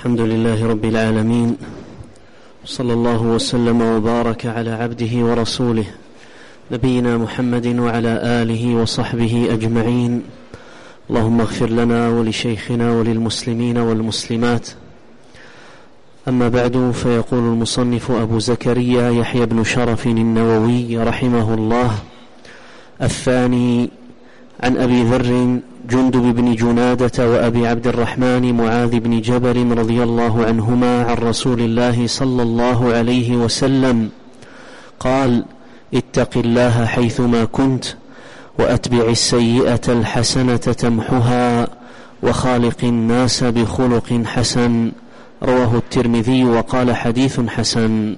الحمد لله رب العالمين، صلى الله وسلم وبارك على عبده ورسوله نبينا محمد وعلى آله وصحبه أجمعين. اللهم اغفر لنا ولشيخنا وللمسلمين والمسلمات. أما بعد، فيقول المصنف أبو زكريا يحيى بن شرف النووي رحمه الله: الثاني عن أبي ذر جندب بن جنادة وأبي عبد الرحمن معاذ بن جبل رضي الله عنهما عن رسول الله صلى الله عليه وسلم قال: اتق الله حيثما كنت وأتبع السيئة الحسنة تمحها وخالق الناس بخلق حسن. رواه الترمذي وقال حديث حسن.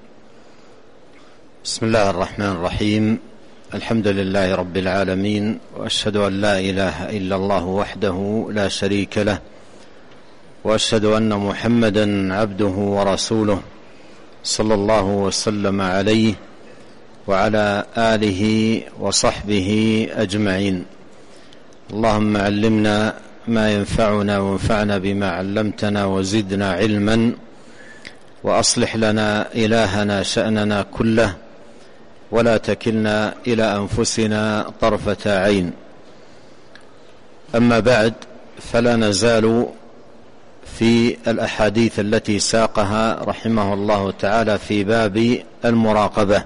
بسم الله الرحمن الرحيم. الحمد لله رب العالمين، وأشهد أن لا إله إلا الله وحده لا شريك له، وأشهد أن محمدا عبده ورسوله صلى الله وسلم عليه وعلى آله وصحبه أجمعين. اللهم علمنا ما ينفعنا وانفعنا بما علمتنا وزدنا علما، وأصلح لنا إلهنا شأننا كله، ولا تكلنا إلى أنفسنا طرفة عين. أما بعد، فلا نزال في الأحاديث التي ساقها رحمه الله تعالى في باب المراقبة.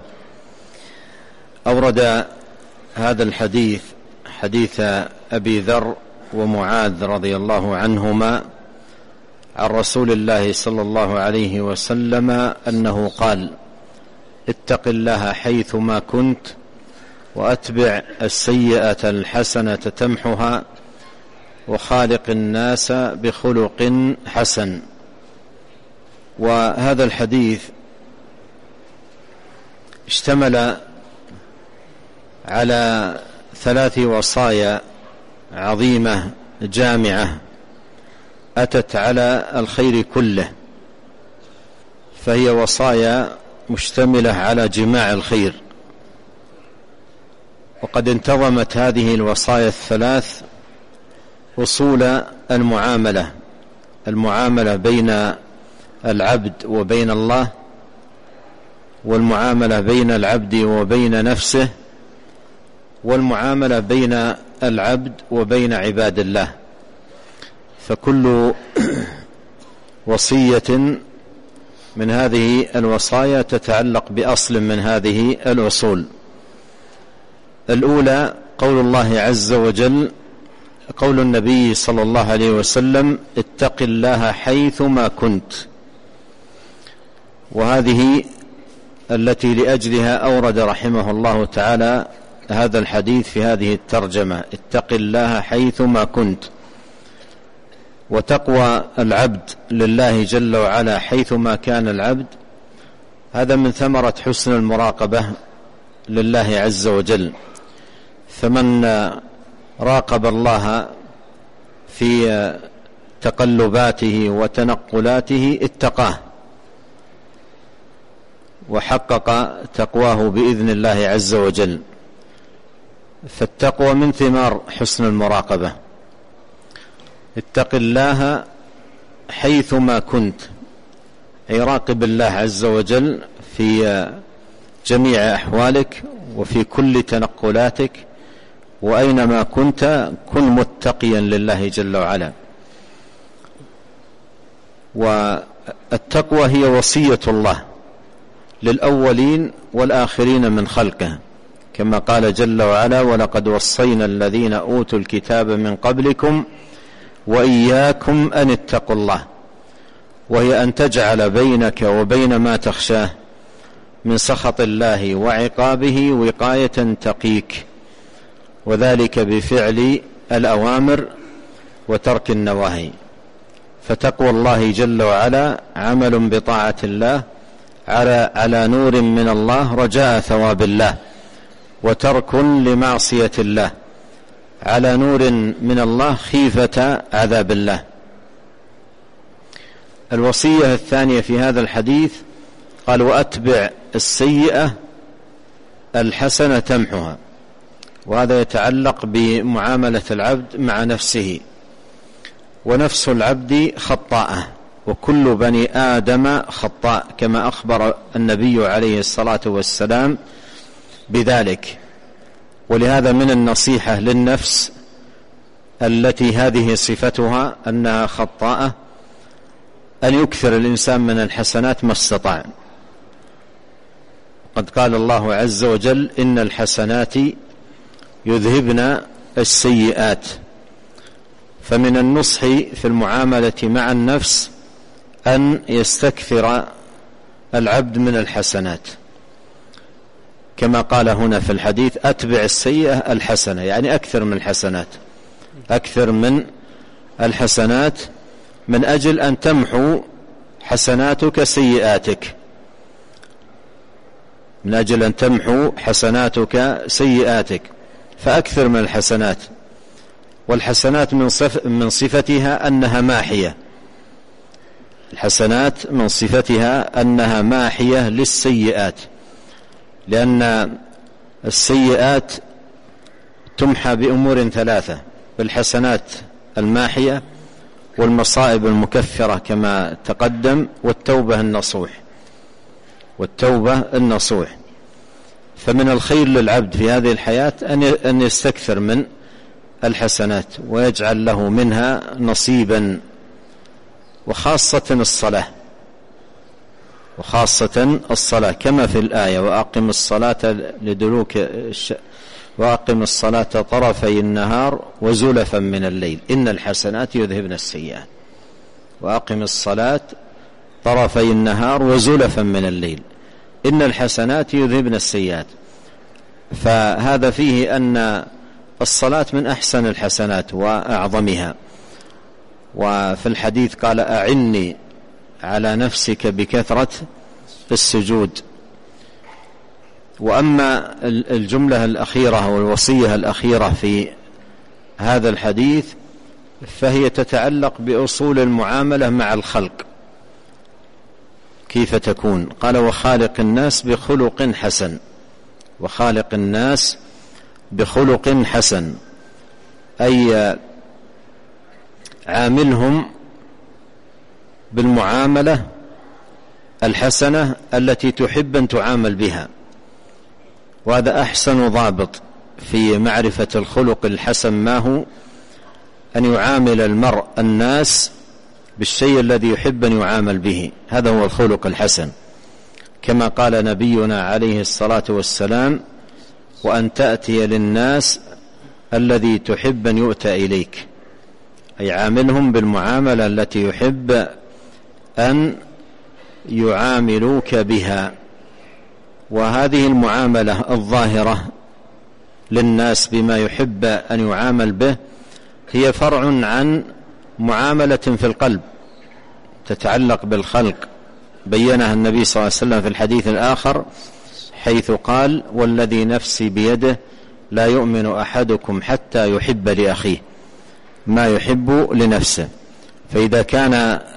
أورد هذا الحديث حديث أبي ذر ومعاذ رضي الله عنهما عن رسول الله صلى الله عليه وسلم أنه قال: اتق الله حيثما كنت وأتبع السيئة الحسنة تمحها وخالق الناس بخلق حسن. وهذا الحديث اشتمل على 3 وصايا عظيمة جامعة أتت على الخير كله، فهي وصايا مشتملة على جماع الخير. وقد انتظمت هذه الوصايا ال3 أصول المعاملة بين العبد وبين الله، والمعاملة بين العبد وبين نفسه، والمعاملة بين العبد وبين عباد الله. فكل وصية من هذه الوصايا تتعلق بأصل من هذه الأصول. الأولى قول الله عز وجل، قول النبي صلى الله عليه وسلم: اتق الله حيثما كنت. وهذه التي لأجلها أورد رحمه الله تعالى هذا الحديث في هذه الترجمة: اتق الله حيثما كنت. وتقوى العبد لله جل وعلا حيثما كان العبد، هذا من ثمرة حسن المراقبة لله عز وجل. فمن راقب الله في تقلباته وتنقلاته اتقاه وحقق تقواه بإذن الله عز وجل. فالتقوى من ثمار حسن المراقبة. اتق الله حيثما كنت، أي راقب الله عز وجل في جميع أحوالك وفي كل تنقلاتك، وأينما كنت كن متقيا لله جل وعلا. والتقوى هي وصية الله للأولين والآخرين من خلقه، كما قال جل وعلا: ولقد وصينا الذين أوتوا الكتاب من قبلكم وإياكم أن اتقوا الله. وهي أن تجعل بينك وبين ما تخشاه من سخط الله وعقابه وقاية تقيك، وذلك بفعل الأوامر وترك النواهي. فتقوى الله جل وعلا عمل بطاعة الله على نور من الله رجاء ثواب الله، وترك لمعصية الله على نور من الله خيفة عذاب الله. الوصية الثانية في هذا الحديث قال: وأتبع السيئة الحسنة تمحها. وهذا يتعلق بمعاملة العبد مع نفسه، ونفس العبد خطاءة وكل بني آدم خطاء، كما أخبر النبي عليه الصلاة والسلام بذلك. ولهذا من النصيحة للنفس التي هذه صفتها أنها خطاءة أن يكثر الإنسان من الحسنات ما استطاع. قد قال الله عز وجل: إن الحسنات يذهبن السيئات. فمن النصح في المعاملة مع النفس أن يستكثر العبد من الحسنات، كما قال هنا في الحديث: أتبع السيئة الحسنة، يعني أكثر من الحسنات، أكثر من الحسنات، من أجل أن تمحو حسناتك سيئاتك، من أجل أن تمحو حسناتك سيئاتك، فأكثر من الحسنات. والحسنات من صفتها أنها ماحية، الحسنات من صفتها أنها ماحية للسيئات، لأن السيئات تمحى بأمور ثلاثة: بالحسنات الماحية، والمصائب المكفرة كما تقدم، والتوبة النصوح، والتوبة النصوح. فمن الخير للعبد في هذه الحياة أن يستكثر من الحسنات ويجعل له منها نصيبا، وخاصة الصلاة، وخاصة الصلاة كما في الآية: وأقم الصلاة وأقم الصلاة طرفي النهار وزلفا من الليل إن الحسنات يذهبن السيئات. وأقم الصلاة طرفي النهار وزلفا من الليل إن الحسنات يذهبن السيئات. فهذا فيه أن الصلاة من أحسن الحسنات وأعظمها. وفي الحديث قال: أعني على نفسك بكثرة السجود. وأما الجملة الأخيرة والوصية الأخيرة في هذا الحديث فهي تتعلق بأصول المعاملة مع الخلق، كيف تكون؟ قال: وخالق الناس بخلق حسن. وخالق الناس بخلق حسن، أي عاملهم بالمعاملة الحسنة التي تحب أن تعامل بها. وهذا أحسن ضابط في معرفة الخلق الحسن ما هو: أن يعامل المرء الناس بالشيء الذي يحب أن يعامل به، هذا هو الخلق الحسن. كما قال نبينا عليه الصلاة والسلام: وأن تأتي للناس الذي تحب أن يؤتى إليك، أي عاملهم بالمعاملة التي يحب أن يعاملوك بها. وهذه المعاملة الظاهرة للناس بما يحب أن يعامل به هي فرع عن معاملة في القلب تتعلق بالخلق، بينها النبي صلى الله عليه وسلم في الحديث الآخر حيث قال: والذي نفسي بيده لا يؤمن أحدكم حتى يحب لأخيه ما يحب لنفسه. فإذا كان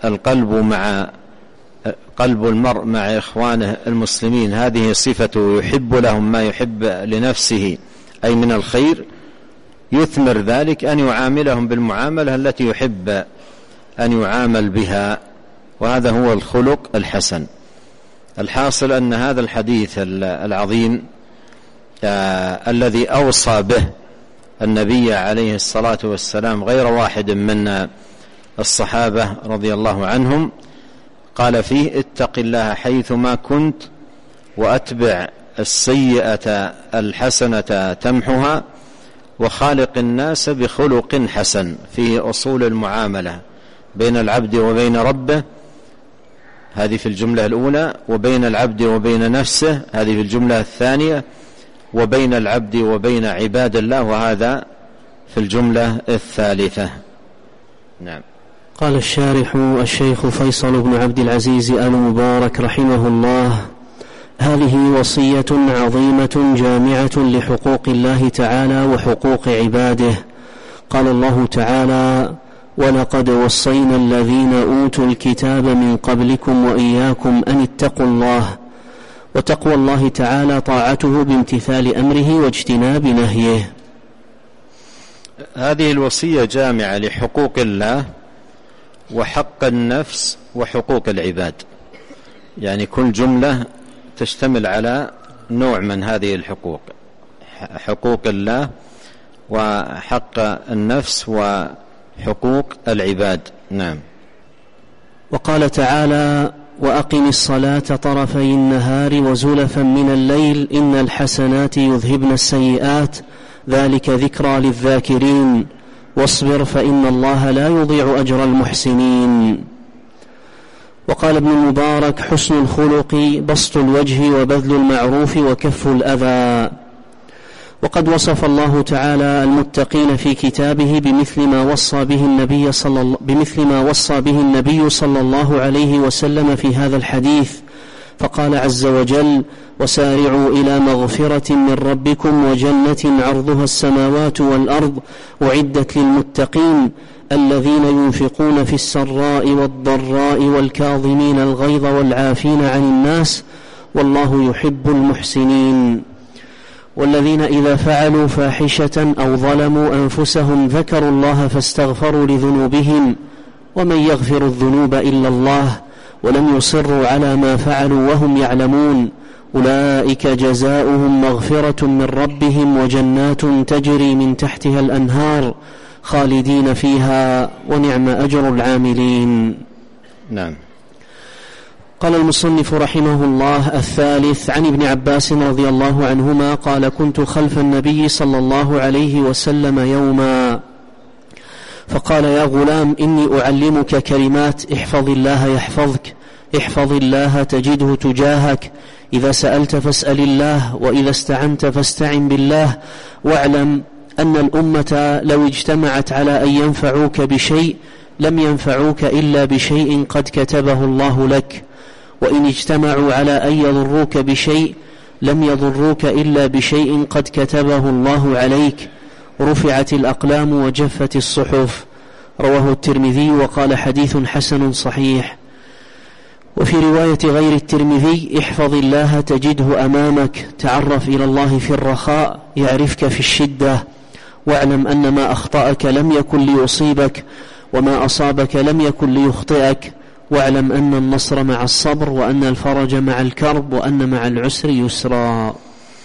قلب المرء مع إخوانه المسلمين هذه صفة يحب لهم ما يحب لنفسه أي من الخير، يثمر ذلك أن يعاملهم بالمعاملة التي يحب أن يعامل بها، وهذا هو الخلق الحسن. الحاصل أن هذا الحديث العظيم الذي أوصى به النبي عليه الصلاة والسلام غير واحد من الصحابة رضي الله عنهم، قال فيه: اتق الله حيثما كنت وأتبع السيئة الحسنة تمحها وخالق الناس بخلق حسن. فيه أصول المعاملة بين العبد وبين ربه، هذه في الجملة الأولى، وبين العبد وبين نفسه، هذه في الجملة الثانية، وبين العبد وبين عباد الله، وهذا في الجملة الثالثة. نعم. قال الشارح الشيخ فيصل بن عبد العزيز آل مبارك رحمه الله: هذه وصية عظيمة جامعة لحقوق الله تعالى وحقوق عباده. قال الله تعالى: ولقد وصينا الذين أوتوا الكتاب من قبلكم وإياكم أن اتقوا الله. وتقوى الله تعالى طاعته بامتثال أمره واجتناب نهيه. هذه الوصية جامعة لحقوق الله وحق النفس وحقوق العباد، يعني كل جملة تشتمل على نوع من هذه الحقوق، حقوق الله وحق النفس وحقوق العباد. نعم. وقال تعالى: وأقم الصلاة طرفي النهار وزلفا من الليل إن الحسنات يذهبن السيئات ذلك ذكرى للذاكرين واصبر فإن الله لا يضيع أجر المحسنين. وقال ابن المبارك: حسن الخلق بسط الوجه وبذل المعروف وكف الأذى. وقد وصف الله تعالى المتقين في كتابه بمثل ما وصى به النبي صلى الله عليه وسلم في هذا الحديث، فقال عز وجل: وسارعوا إلى مغفرة من ربكم وجنة عرضها السماوات والأرض أعدت للمتقين الذين ينفقون في السراء والضراء والكاظمين الغيظ والعافين عن الناس والله يحب المحسنين. والذين إذا فعلوا فاحشة أو ظلموا أنفسهم ذكروا الله فاستغفروا لذنوبهم ومن يغفر الذنوب إلا الله ولم يصروا على ما فعلوا وهم يعلمون أولئك جزاؤهم مغفرة من ربهم وجنات تجري من تحتها الأنهار خالدين فيها ونعم أجر العاملين. نعم. قال المصنف رحمه الله: الثالث عن ابن عباس رضي الله عنهما قال: كنت خلف النبي صلى الله عليه وسلم يوما فقال: يا غلام إني أعلمك كلمات احفظ الله يحفظك، احفظ الله تجده تجاهك، إذا سألت فاسأل الله وإذا استعنت فاستعن بالله، واعلم أن الأمة لو اجتمعت على أن ينفعوك بشيء لم ينفعوك إلا بشيء قد كتبه الله لك، وإن اجتمعوا على أن يضروك بشيء لم يضروك إلا بشيء قد كتبه الله عليك، رفعت الأقلام وجفت الصحف. رواه الترمذي وقال: حديث حسن صحيح. وفي رواية غير الترمذي: احفظ الله تجده أمامك، تعرف إلى الله في الرخاء يعرفك في الشدة، واعلم أن ما أخطأك لم يكن ليصيبك وما أصابك لم يكن ليخطئك، واعلم أن النصر مع الصبر وأن الفرج مع الكرب وأن مع العسر يسرا.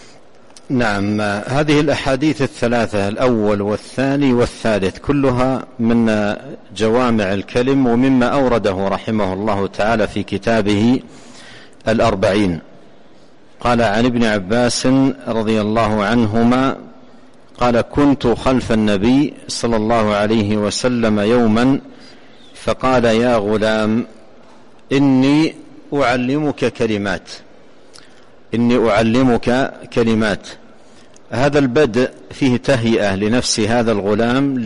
نعم. هذه الأحاديث الثلاثة الأول والثاني والثالث كلها من جوامع الكلم ومما أورده رحمه الله تعالى في كتابه الأربعين. قال عن ابن عباس رضي الله عنهما قال: كنت خلف النبي صلى الله عليه وسلم يوما فقال: يا غلام إني أعلمك كلمات، إني أعلمك كلمات. هذا البدء فيه تهيئة لنفس هذا الغلام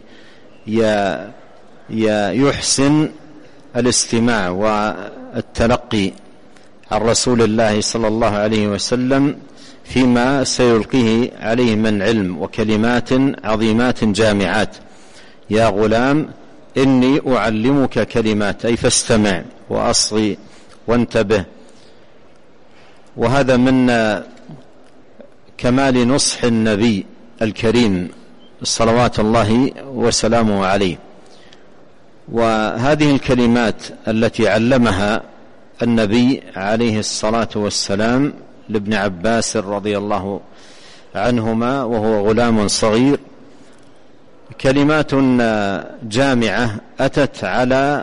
ليحسن الاستماع والتلقي عن رسول الله صلى الله عليه وسلم فيما سيلقيه عليه من علم وكلمات عظيمات جامعات. يا غلام إني أعلمك كلمات، أي فاستمع وأصغي وانتبه. وهذا من كمال نصح النبي الكريم صلوات الله وسلامه عليه. وهذه الكلمات التي علمها النبي عليه الصلاة والسلام لابن عباس رضي الله عنهما وهو غلام صغير كلمات جامعة أتت على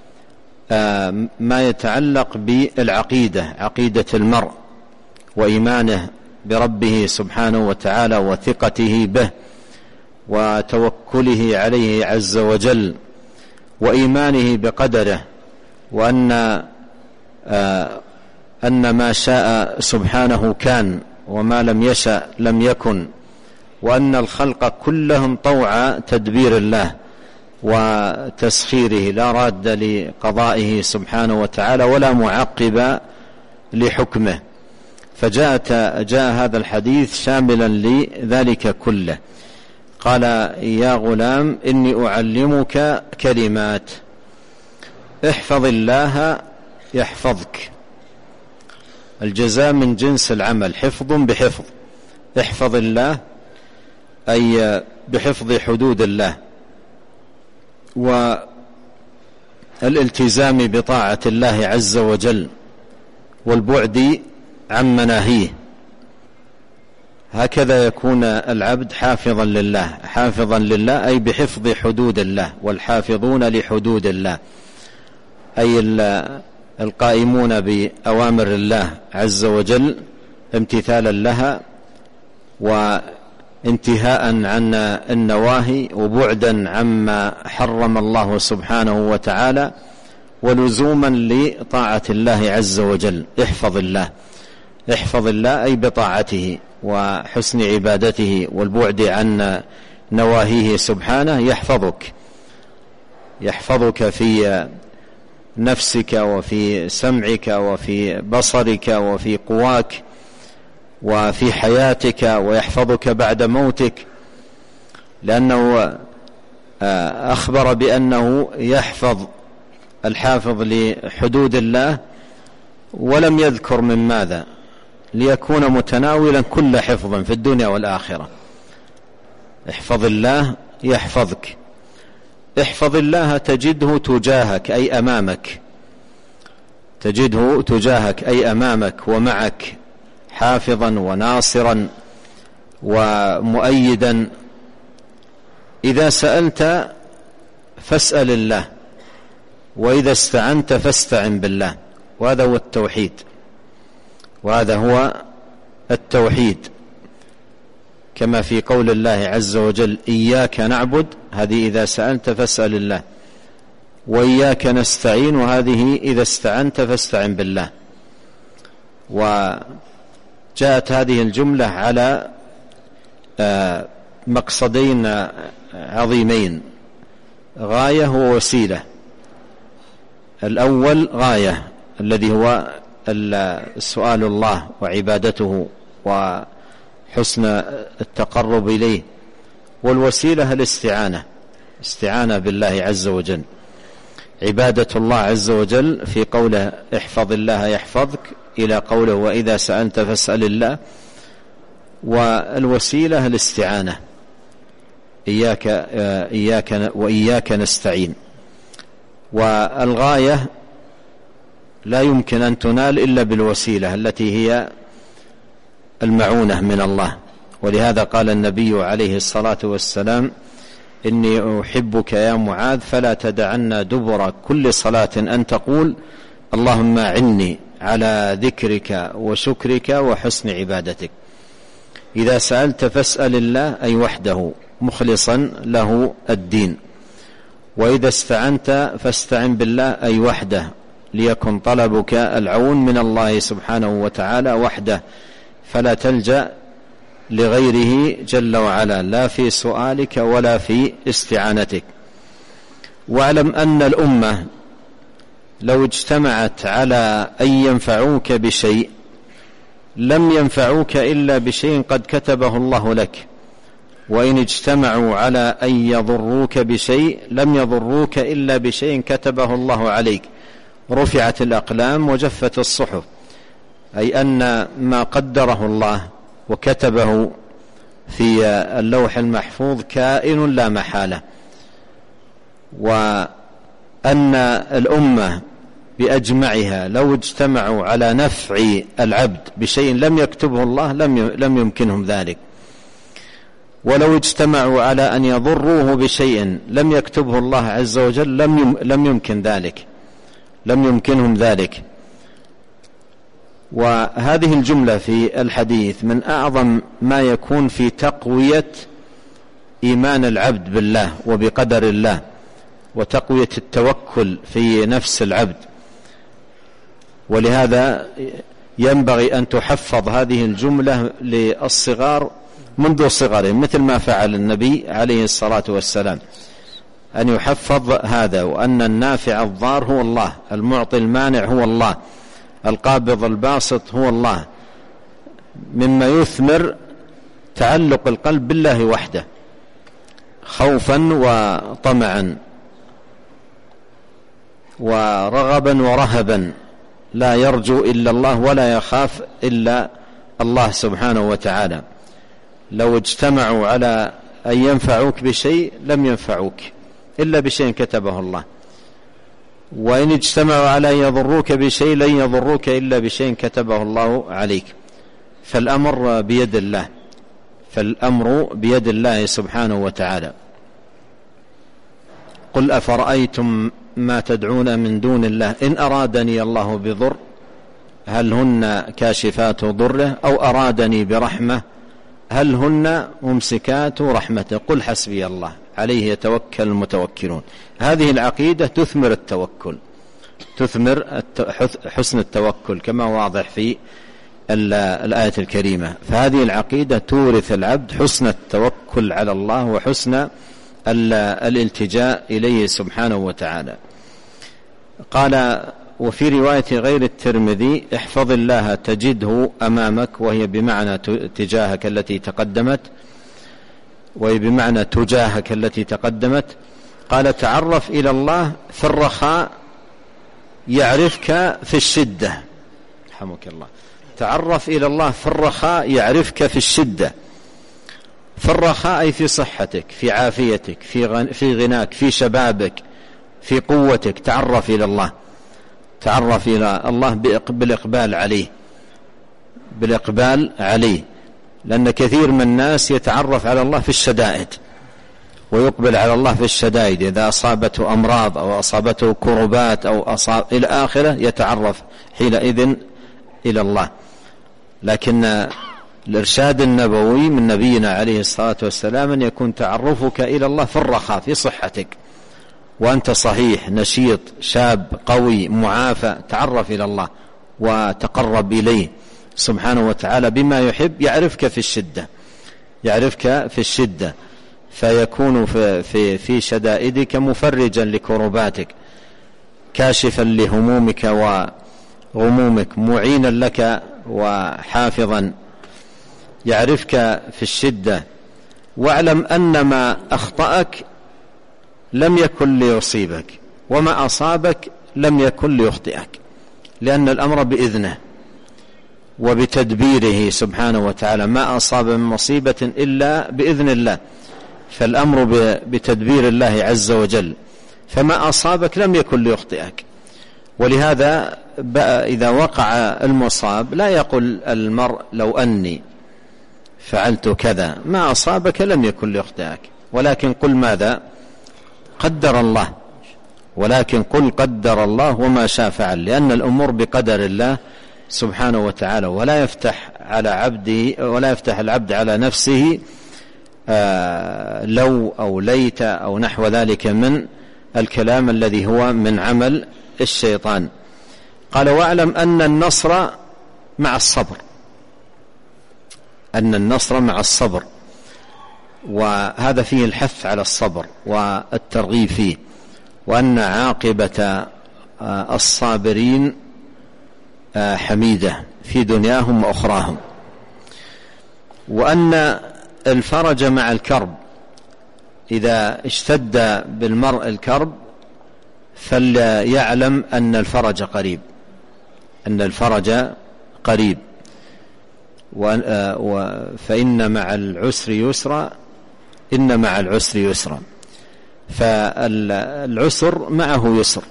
ما يتعلق بالعقيدة، عقيدة المرء وإيمانه بربه سبحانه وتعالى وثقته به وتوكله عليه عز وجل وإيمانه بقدره، وأن ما شاء سبحانه كان وما لم يشأ لم يكن، وأن الخلق كلهم طوع تدبير الله وتسخيره لا راد لقضائه سبحانه وتعالى ولا معقب لحكمه. فجاء هذا الحديث شاملا لذلك كله. قال: يا غلام إني أعلمك كلمات احفظ الله يحفظك. الجزاء من جنس العمل، حفظ بحفظ. احفظ الله أي بحفظ حدود الله الالتزام بطاعة الله عز وجل والبعد عن مناهيه. هكذا يكون العبد حافظا لله. حافظا لله أي بحفظ حدود الله، والحافظون لحدود الله أي القائمون بأوامر الله عز وجل امتثالا لها وانتهاء عن النواهي وبعدا عما حرم الله سبحانه وتعالى ولزوما لطاعة الله عز وجل. احفظ الله، احفظ الله أي بطاعته وحسن عبادته والبعد عن نواهيه سبحانه. يحفظك في نفسك وفي سمعك وفي بصرك وفي قواك وفي حياتك، ويحفظك بعد موتك، لأنه أخبر بأنه يحفظ الحافظ لحدود الله ولم يذكر من ماذا، ليكون متناولا كل حفظ في الدنيا والآخرة. احفظ الله يحفظك. احفظ الله تجده تجاهك أي أمامك، تجده تجاهك أي أمامك ومعك، حافظا وناصرا ومؤيدا. إذا سألت فاسأل الله، وإذا استعنت فاستعن بالله. وهذا هو التوحيد، وهذا هو التوحيد، كما في قول الله عز وجل إياك نعبد، هذه إذا سألت فاسأل الله، وإياك نستعين، وهذه إذا استعنت فاستعن بالله. وجاءت هذه الجملة على مقصدين عظيمين، غاية ووسيلة. الأول غاية الذي هو سؤال الله وعبادته وحسن التقرب إليه، والوسيلة الاستعانة، استعانة بالله عز وجل، عبادة الله عز وجل في قوله احفظ الله يحفظك إلى قوله وإذا سألت فاسأل الله. والوسيلة الاستعانة، وإياك نستعين. والغاية لا يمكن أن تنال إلا بالوسيلة التي هي المعونة من الله. ولهذا قال النبي عليه الصلاة والسلام إني أحبك يا معاذ فلا تدعن دبر كل صلاة أن تقول اللهم أعني على ذكرك وشكرك وحسن عبادتك. إذا سألت فاسأل الله أي وحده مخلصا له الدين. وإذا استعنت فاستعن بالله أي وحده، ليكن طلبك العون من الله سبحانه وتعالى وحده، فلا تلجأ لغيره جل وعلا لا في سؤالك ولا في استعانتك. واعلم أن الأمة لو اجتمعت على أن ينفعوك بشيء لم ينفعوك إلا بشيء قد كتبه الله لك، وإن اجتمعوا على أن يضروك بشيء لم يضروك إلا بشيء كتبه الله عليك. رفعت الأقلام وجفت الصحف، أي أن ما قدره الله وكتبه في اللوح المحفوظ كائن لا محالة. وأن الأمة بأجمعها لو اجتمعوا على نفع العبد بشيء لم يكتبه الله لم يمكنهم ذلك، ولو اجتمعوا على أن يضروه بشيء لم يكتبه الله عز وجل لم يمكنهم ذلك. وهذه الجملة في الحديث من أعظم ما يكون في تقوية إيمان العبد بالله وبقدر الله، وتقوية التوكل في نفس العبد. ولهذا ينبغي أن تحفظ هذه الجملة للصغار منذ صغرهم، مثل ما فعل النبي عليه الصلاة والسلام، أن يحفظ هذا، وأن النافع الضار هو الله، المعطي المانع هو الله، القابض الباسط هو الله، مما يثمر تعلق القلب بالله وحده خوفا وطمعا ورغبا ورهبا، لا يرجو إلا الله ولا يخاف إلا الله سبحانه وتعالى. لو اجتمعوا على أن ينفعوك بشيء لم ينفعوك إلا بشيء كتبه الله. وإن اجتمعوا على أن يضروك بشيء لن يضروك إلا بشيء كتبه الله عليك. فالأمر بيد الله، فالأمر بيد الله سبحانه وتعالى. قل أفرأيتم ما تدعون من دون الله إن أرادني الله بضر هل هن كاشفات ضره أو أرادني برحمة هل هن ممسكات رحمته قل حسبي الله عليه يتوكل المتوكلون. هذه العقيدة تثمر التوكل، تثمر حسن التوكل كما واضح في الآية الكريمة. فهذه العقيدة تورث العبد حسن التوكل على الله وحسن الالتجاء إليه سبحانه وتعالى. قال وفي رواية غير الترمذي احفظ الله تجده أمامك، وهي بمعنى تجاهك التي تقدمت، وهي بمعنى تجاهك التي تقدمت. قال تعرف إلى الله في الرخاء يعرفك في الشدة. رحمك الله. تعرف إلى الله في الرخاء يعرفك في الشدة. في الرخاء أي في صحتك، في عافيتك، في غناك، في شبابك، في قوتك. تعرف إلى الله، تعرف إلى الله بالإقبال عليه، بالإقبال عليه. لأن كثير من الناس يتعرف على الله في الشدائد ويقبل على الله في الشدائد، إذا أصابته أمراض أو أصابته كربات أو إلى آخره يتعرف حينئذ إلى الله. لكن الإرشاد النبوي من نبينا عليه الصلاة والسلام أن يكون تعرفك إلى الله في الرخاء، في صحتك وأنت صحيح نشيط شاب قوي معافى. تعرف إلى الله وتقرب إليه سبحانه وتعالى بما يحب. يعرفك في الشدة، يعرفك في الشدة، فيكون في شدائدك مفرجا لكرباتك، كاشفا لهمومك وغمومك، معينا لك وحافظا. يعرفك في الشدة. واعلم أن ما أخطأك لم يكن ليصيبك، وما أصابك لم يكن ليخطئك، لأن الأمر بإذنه وبتدبيره سبحانه وتعالى. ما أصاب من مصيبة إلا بإذن الله، فالأمر بتدبير الله عز وجل. فما أصابك لم يكن ليخطئك. ولهذا إذا وقع المصاب لا يقول المرء لو أني فعلت كذا. ما أصابك لم يكن ليخطئك، ولكن قل ماذا؟ قدر الله. ولكن قل قدر الله وما شاء فعل، لأن الأمور بقدر الله سبحانه وتعالى. ولا يفتح على عبده، ولا يفتح العبد على نفسه لو أو ليت أو نحو ذلك من الكلام الذي هو من عمل الشيطان. قال واعلم أن النصر مع الصبر، أن النصر مع الصبر، وهذا فيه الحث على الصبر والترغيب فيه، وأن عاقبة الصابرين حميدة في دنياهم وأخراهم، وأن الفرج مع الكرب. إذا اشتد بالمرء الكرب فليعلم أن الفرج قريب، أن الفرج قريب. فإن مع العسر يسرا، إن مع العسر يسرا. فالعسر معه يسر،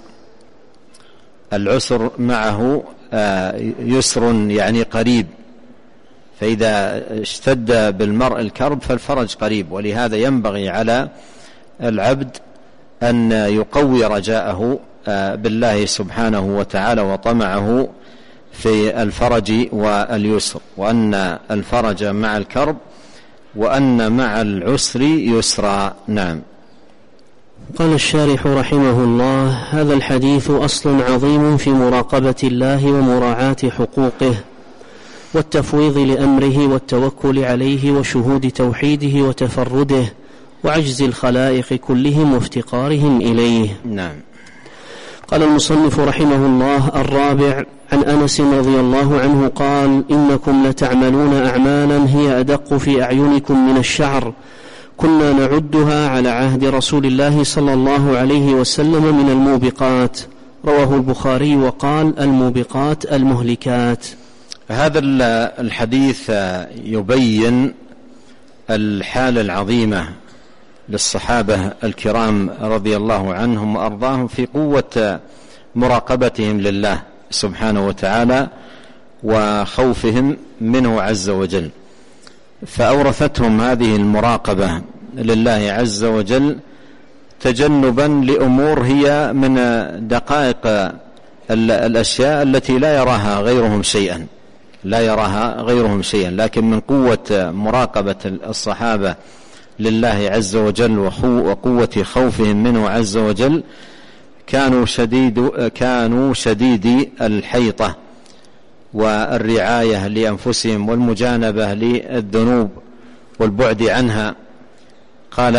العسر معه يسر يعني قريب. فإذا اشتد بالمرء الكرب فالفرج قريب. ولهذا ينبغي على العبد أن يقوي رجاءه بالله سبحانه وتعالى وطمعه في الفرج واليسر، وأن الفرج مع الكرب وأن مع العسر يسرا. نعم. قال الشارح رحمه الله: هذا الحديث أصل عظيم في مراقبة الله ومراعاة حقوقه والتفويض لأمره والتوكل عليه وشهود توحيده وتفرده وعجز الخلائق كلهم وافتقارهم إليه. نعم. قال المصنف رحمه الله: الرابع، عن أنس رضي الله عنه قال: إنكم لتعملون أعمالا هي أدق في أعينكم من الشعر، كنا نعدها على عهد رسول الله صلى الله عليه وسلم من الموبقات. رواه البخاري وقال: الموبقات المهلكات. هذا الحديث يبين الحالة العظيمة للصحابة الكرام رضي الله عنهم وأرضاهم في قوة مراقبتهم لله سبحانه وتعالى وخوفهم منه عز وجل، فأورثتهم هذه المراقبة لله عز وجل تجنبا لأمور هي من دقائق الأشياء التي لا يراها غيرهم شيئا، لكن من قوة مراقبة الصحابة لله عز وجل وقوة خوفهم منه عز وجل كانوا شديدي الحيطة والرعاية لأنفسهم والمجانبة للذنوب والبعد عنها. قال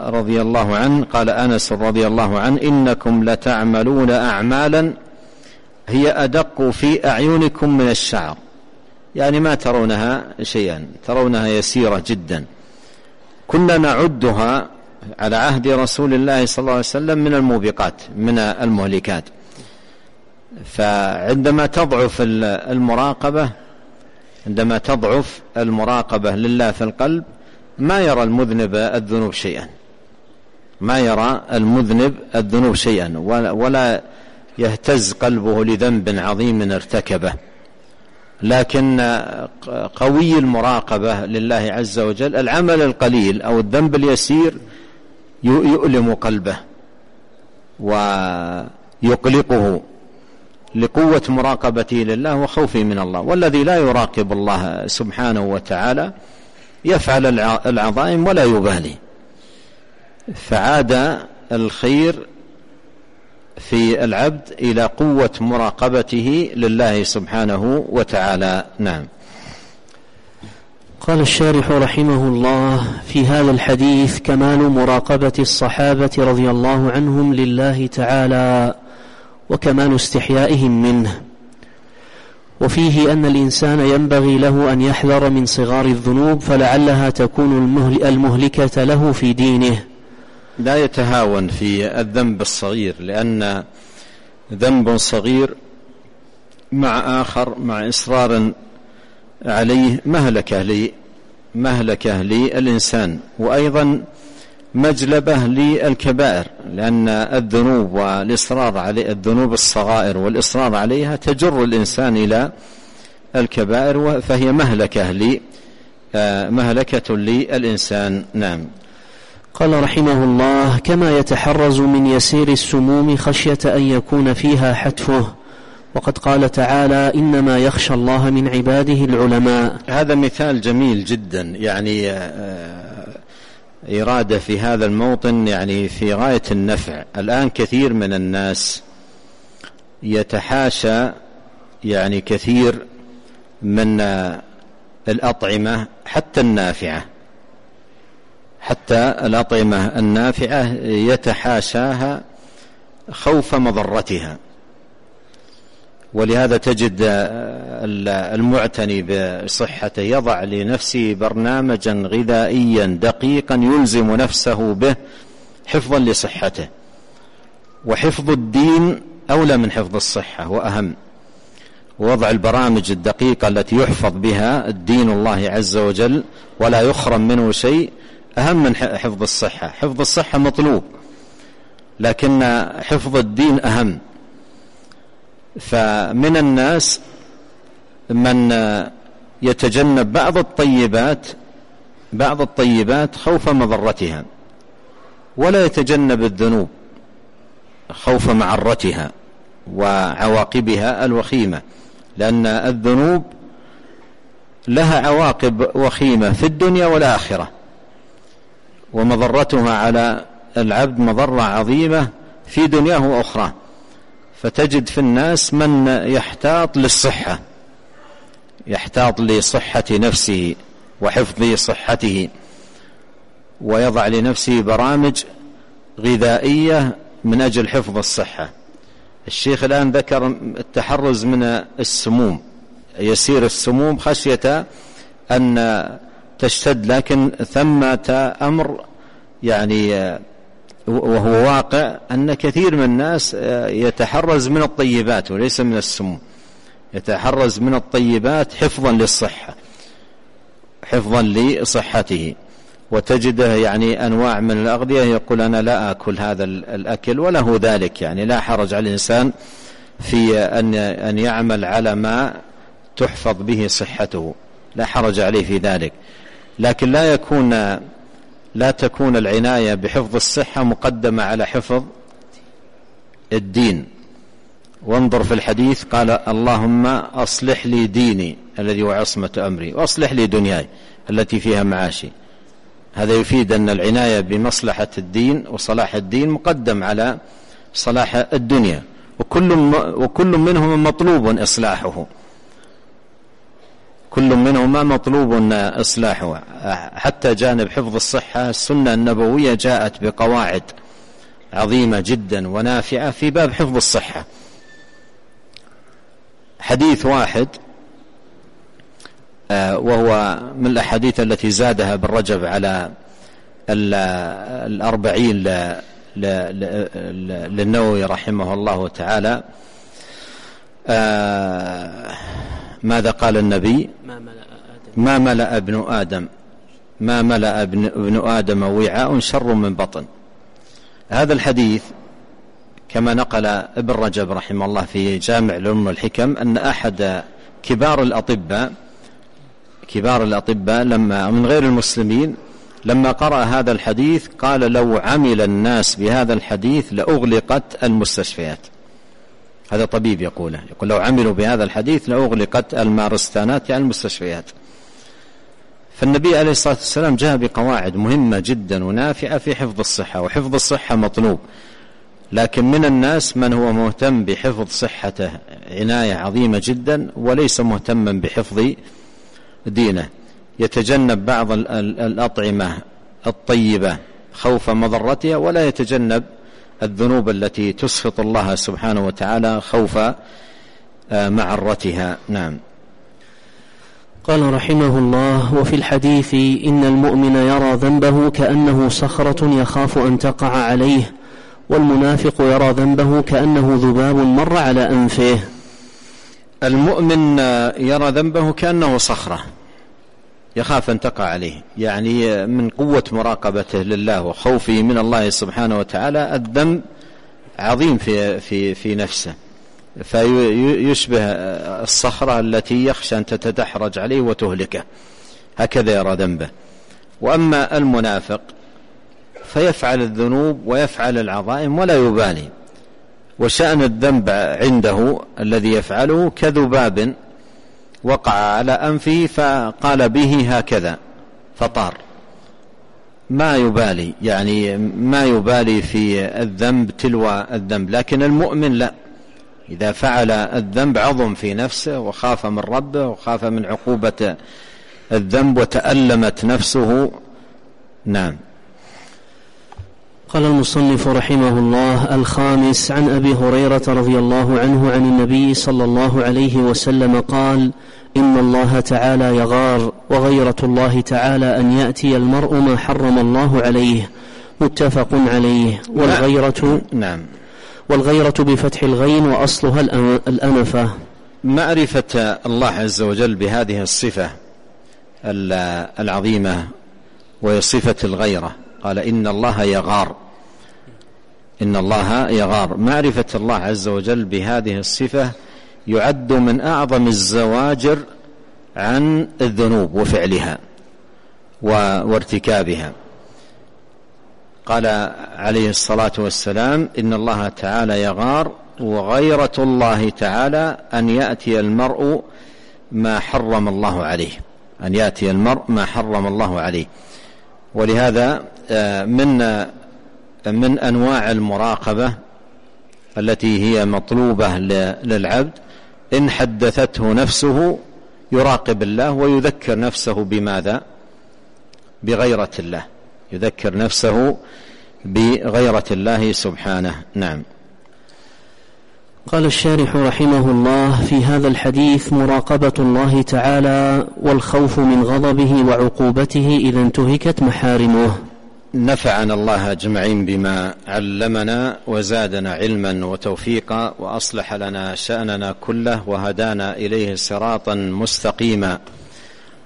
أنس رضي الله عنه: إنكم لتعملون أعمالا هي أدق في أعينكم من الشعر، يعني ما ترونها شيئا، ترونها يسيرة جدا، كنا نعدها على عهد رسول الله صلى الله عليه وسلم من الموبقات، من المهلكات. فعندما تضعف المراقبة لله في القلب ما يرى المذنب الذنوب شيئا ولا يهتز قلبه لذنب عظيم ارتكبه. لكن قوي المراقبة لله عز وجل العمل القليل أو الذنب اليسير يؤلم قلبه ويقلقه لقوة مراقبته لله وخوفه من الله. والذي لا يراقب الله سبحانه وتعالى يفعل العظائم ولا يبالي. فعاد الخير في العبد إلى قوة مراقبته لله سبحانه وتعالى. نعم. قال الشارح رحمه الله: في هذا الحديث كمال مراقبة الصحابة رضي الله عنهم لله تعالى وكمال استحيائهم منه، وفيه أن الإنسان ينبغي له أن يحذر من صغار الذنوب فلعلها تكون المهلكة له في دينه. لا يتهاون في الذنب الصغير، لأن ذنب صغير مع آخر مع إصرار عليه مهلكة للإنسان، وأيضا مجلبة للكبائر، لأن الذنوب والإصرار على الذنوب الصغائر والإصرار عليها تجر الإنسان إلى الكبائر، فهي مهلكة للإنسان. نعم. قال رحمه الله: كما يتحرز من يسير السموم خشية أن يكون فيها حتفه، وقد قال تعالى: إنما يخشى الله من عباده العلماء. هذا مثال جميل جدا، يعني إرادة في هذا الموطن يعني في غاية النفع. الآن كثير من الناس يتحاشى يعني كثير من الأطعمة حتى الأطعمة النافعة يتحاشاها خوف مضرتها. ولهذا تجد المعتني بصحته يضع لنفسه برنامجا غذائيا دقيقا يلزم نفسه به حفظا لصحته، وحفظ الدين أولى من حفظ الصحة وأهم. ووضع البرامج الدقيقة التي يحفظ بها الدين الله عز وجل ولا يخرم منه شيء أهم من حفظ الصحة. حفظ الصحة مطلوب، لكن حفظ الدين أهم. فمن الناس من يتجنب بعض الطيبات خوف مضرتها، ولا يتجنب الذنوب خوف معرتها وعواقبها الوخيمة، لأن الذنوب لها عواقب وخيمة في الدنيا والآخرة، ومضرتها على العبد مضرة عظيمة في دنياه وأخرى. فتجد في الناس من يحتاط لصحة نفسه وحفظ صحته، ويضع لنفسه برامج غذائية من أجل حفظ الصحة. الشيخ الآن ذكر التحرز من السموم، يسير السموم خشية أن تشتد، لكن ثمة أمر يعني وهو واقع أن كثير من الناس يتحرز من الطيبات وليس من السموم، يتحرز من الطيبات حفظا للصحة، حفظا لصحته. وتجده يعني أنواع من الأغذية يقول أنا لا أكل هذا الأكل، وله ذلك، يعني لا حرج على الإنسان في أن يعمل على ما تحفظ به صحته، لا حرج عليه في ذلك، لكن لا تكون العناية بحفظ الصحة مقدمة على حفظ الدين. وانظر في الحديث قال اللهم أصلح لي ديني الذي هو عصمة أمري، وأصلح لي دنياي التي فيها معاشي. هذا يفيد أن العناية بمصلحة الدين وصلاح الدين مقدم على صلاح الدنيا، وكل منهما مطلوب إصلاحه، كل منهما مطلوب إصلاحه. حتى جانب حفظ الصحة السنة النبوية جاءت بقواعد عظيمة جدا ونافعة في باب حفظ الصحة. حديث واحد وهو من الأحاديث التي زادها ابن رجب على 40 للنووي رحمه الله تعالى. ماذا قال النبي؟ ما ملأ ابن آدم وعاء شر من بطن. هذا الحديث كما نقل ابن رجب رحمه الله في جامع العلوم والحكم أن أحد كبار الأطباء لما من غير المسلمين لما قرأ هذا الحديث قال لو عمل الناس بهذا الحديث لأغلقت المستشفيات. هذا طبيب يقول لو عملوا بهذا الحديث لأغلقت المارستانات يعني المستشفيات. فالنبي عليه الصلاة والسلام جاء بقواعد مهمة جدا ونافعة في حفظ الصحة، وحفظ الصحة مطلوب، لكن من الناس من هو مهتم بحفظ صحته عناية عظيمة جدا وليس مهتما بحفظ دينه، يتجنب بعض الأطعمة الطيبة خوف مضرتها، ولا يتجنب الذنوب التي تسخط الله سبحانه وتعالى خوف معرتها. نعم. قال رحمه الله: وفي الحديث إن المؤمن يرى ذنبه كأنه صخرة يخاف أن تقع عليه، والمنافق يرى ذنبه كأنه ذباب مر على أنفه. المؤمن يرى ذنبه كأنه صخرة يخاف أن تقع عليه، يعني من قوة مراقبته لله وخوفه من الله سبحانه وتعالى الذنب عظيم في نفسه، فيشبه الصخرة التي يخشى أن تتدحرج عليه وتهلكه، هكذا يرى ذنبه. وأما المنافق فيفعل الذنوب ويفعل العظائم ولا يبالي، وشأن الذنب عنده الذي يفعله كذباب وقع على أنفه فقال به هكذا فطار، ما يبالي، يعني ما يبالي في الذنب تلو الذنب. لكن المؤمن لا، إذا فعل الذنب عظم في نفسه وخاف من ربه وخاف من عقوبة الذنب وتألمت نفسه. نعم. قال المصنف رحمه الله: الخامس، عن أبي هريرة رضي الله عنه عن النبي صلى الله عليه وسلم قال: إن الله تعالى يغار، وغيرة الله تعالى أن يأتي المرء ما حرم الله عليه. متفق عليه. والغيرة بفتح الغين وأصلها الأنفة. معرفة الله عز وجل بهذه الصفة العظيمة وهي صفة الغيرة. قال إن الله يغار، إن الله يغار. معرفة الله عز وجل بهذه الصفة يعد من أعظم الزواجر عن الذنوب وفعلها وارتكابها. قال عليه الصلاة والسلام: إن الله تعالى يغار، وغيرة الله تعالى أن يأتي المرء ما حرم الله عليه، أن يأتي المرء ما حرم الله عليه. ولهذا من أنواع المراقبة التي هي مطلوبة للعبد إن حدثته نفسه يراقب الله ويذكر نفسه بماذا؟ بغيرة الله، يذكر نفسه بغيرة الله سبحانه. نعم. قال الشارح رحمه الله: في هذا الحديث مراقبة الله تعالى والخوف من غضبه وعقوبته إذا انتهكت محارمه. نفعنا الله أجمعين بما علمنا وزادنا علما وتوفيقا، وأصلح لنا شأننا كله، وهدانا إليه صراطا مستقيما.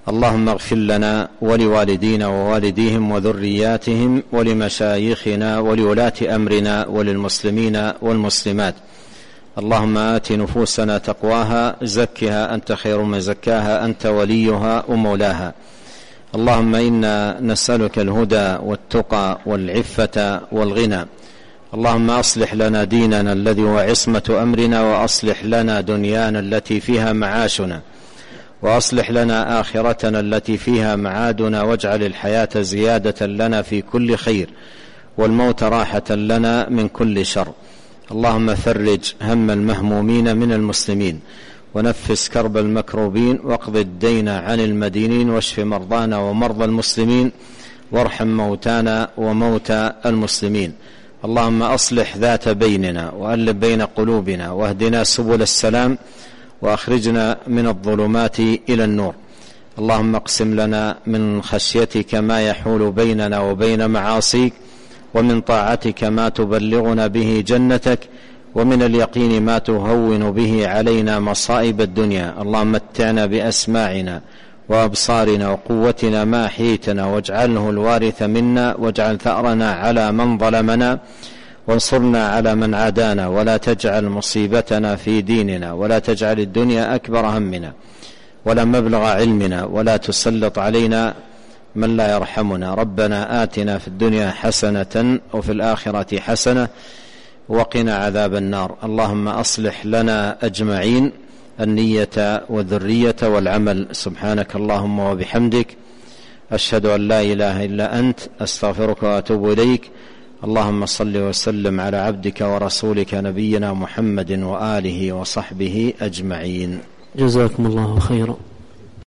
اللهم اغفر لنا ولوالدينا ووالديهم وذرياتهم ولمشايخنا ولولاة أمرنا وللمسلمين والمسلمات. اللهم آت نفوسنا تقواها زكها أنت خير من زكاها أنت وليها ومولاها. اللهم إنا نسألك الهدى والتقى والعفة والغنى. اللهم أصلح لنا ديننا الذي هو عصمة أمرنا، وأصلح لنا دنيانا التي فيها معاشنا، وأصلح لنا آخرتنا التي فيها معادنا، واجعل الحياة زيادة لنا في كل خير والموت راحة لنا من كل شر. اللهم فرج هم المهمومين من المسلمين، ونفس كرب المكروبين، واقض الدين عن المدينين، واشف مرضانا ومرضى المسلمين، وارحم موتانا وموتى المسلمين. اللهم أصلح ذات بيننا وألف بين قلوبنا، واهدنا سبل السلام، وأخرجنا من الظلمات إلى النور. اللهم اقسم لنا من خشيتك ما يحول بيننا وبين معاصيك، ومن طاعتك ما تبلغنا به جنتك، ومن اليقين ما تهون به علينا مصائب الدنيا. اللهم متعنا بأسماعنا وأبصارنا وقوتنا ما أحييتنا، واجعله الوارث منا، واجعل ثأرنا على من ظلمنا، وانصرنا على من عادانا، ولا تجعل مصيبتنا في ديننا، ولا تجعل الدنيا أكبر همنا ولا مبلغ علمنا، ولا تسلط علينا من لا يرحمنا. ربنا آتنا في الدنيا حسنة وفي الآخرة حسنة وقنا عذاب النار. اللهم أصلح لنا أجمعين النية والذرية والعمل. سبحانك اللهم وبحمدك، أشهد أن لا إله إلا أنت، أستغفرك وأتوب إليك. اللهم صل وسلم على عبدك ورسولك نبينا محمد وآله وصحبه أجمعين. جزاكم الله خيرا.